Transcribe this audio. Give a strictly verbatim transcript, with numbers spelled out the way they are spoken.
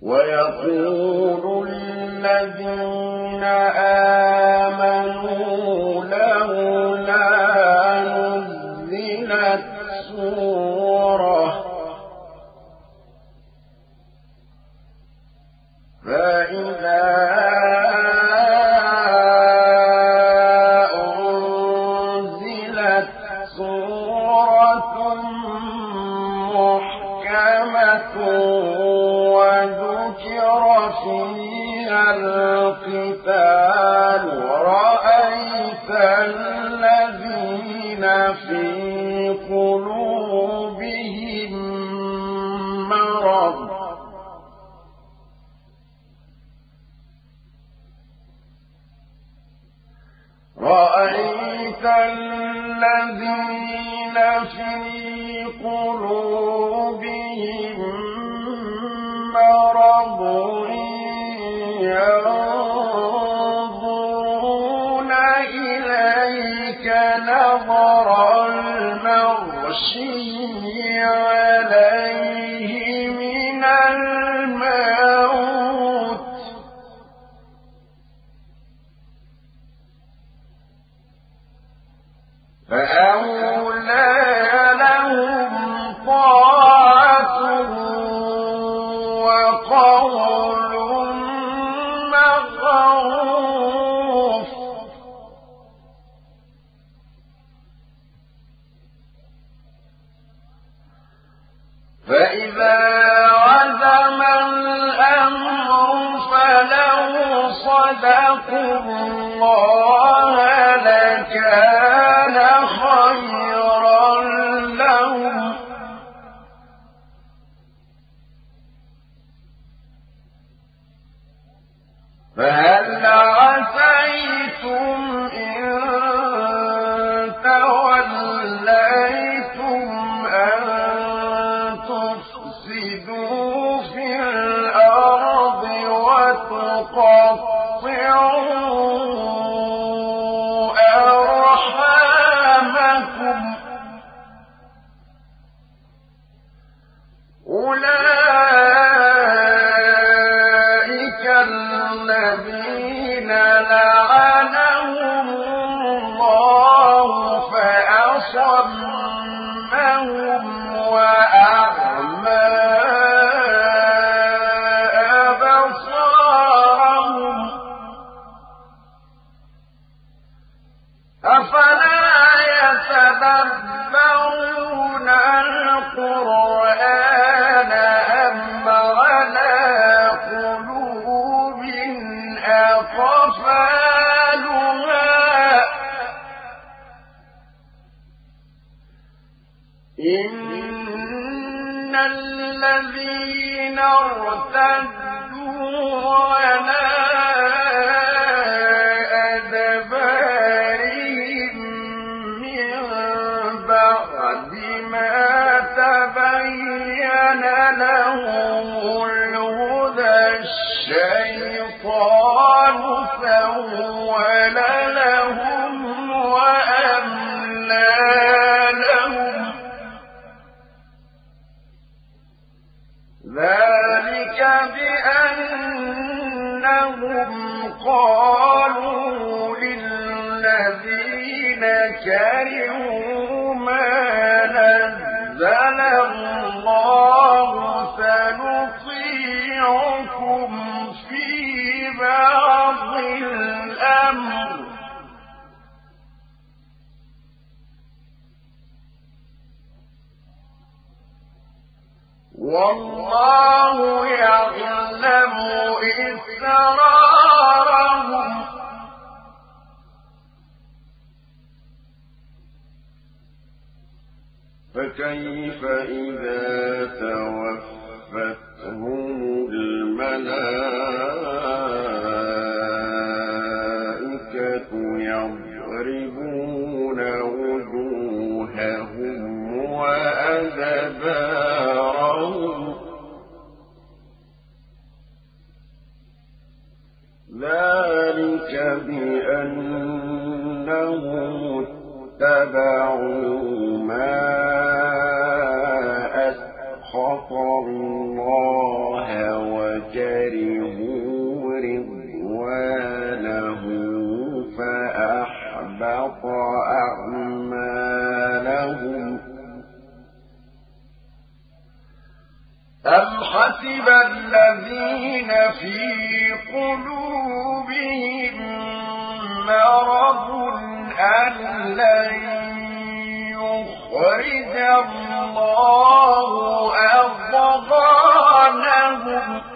ويقول الذين آمنوا لولا نزلت سورة فإذا أنزلت سورة محكمة وذكر فيها القتال رأيت الذين في قلوبهم مرض رأيت الذين في قلوبهم مرض ينظرون إليك نظر المغشي عليه من الموت فأولى لهم طاعة وقول معروف فإذا عزم الأمر فلو صدقوا الله لكان خيرا لهم فهل عسيتم إن توليتم أن تفسدوا في الأرض وتقطعوا أرحامكم أولئك الذين لعنهم الله فأصمهم وأعمى أبصارهم أفلا يتدبرون القرآن أم على قلوب أقفالها إن الذين ارتدوا على أدبارهم من بعد ما تبين لهم الهدى الشيطان سول لهم وأملى لهم ذلك بأنهم قالوا للذين كرهوا ما نزل الله سنطيعكم في بعض الأمر والله يعلم إسرارهم فكيف إذا توفتهم الملائكة يضربون وجوههم وأدبارهم ذلك بأنهم اتبعوا ما أسخط الله وجعلوا كرهوا رضوانه فأحبط أعمالهم أم حسب الذين في قلوبهم مرض أن لن يخرج الله أضغانهم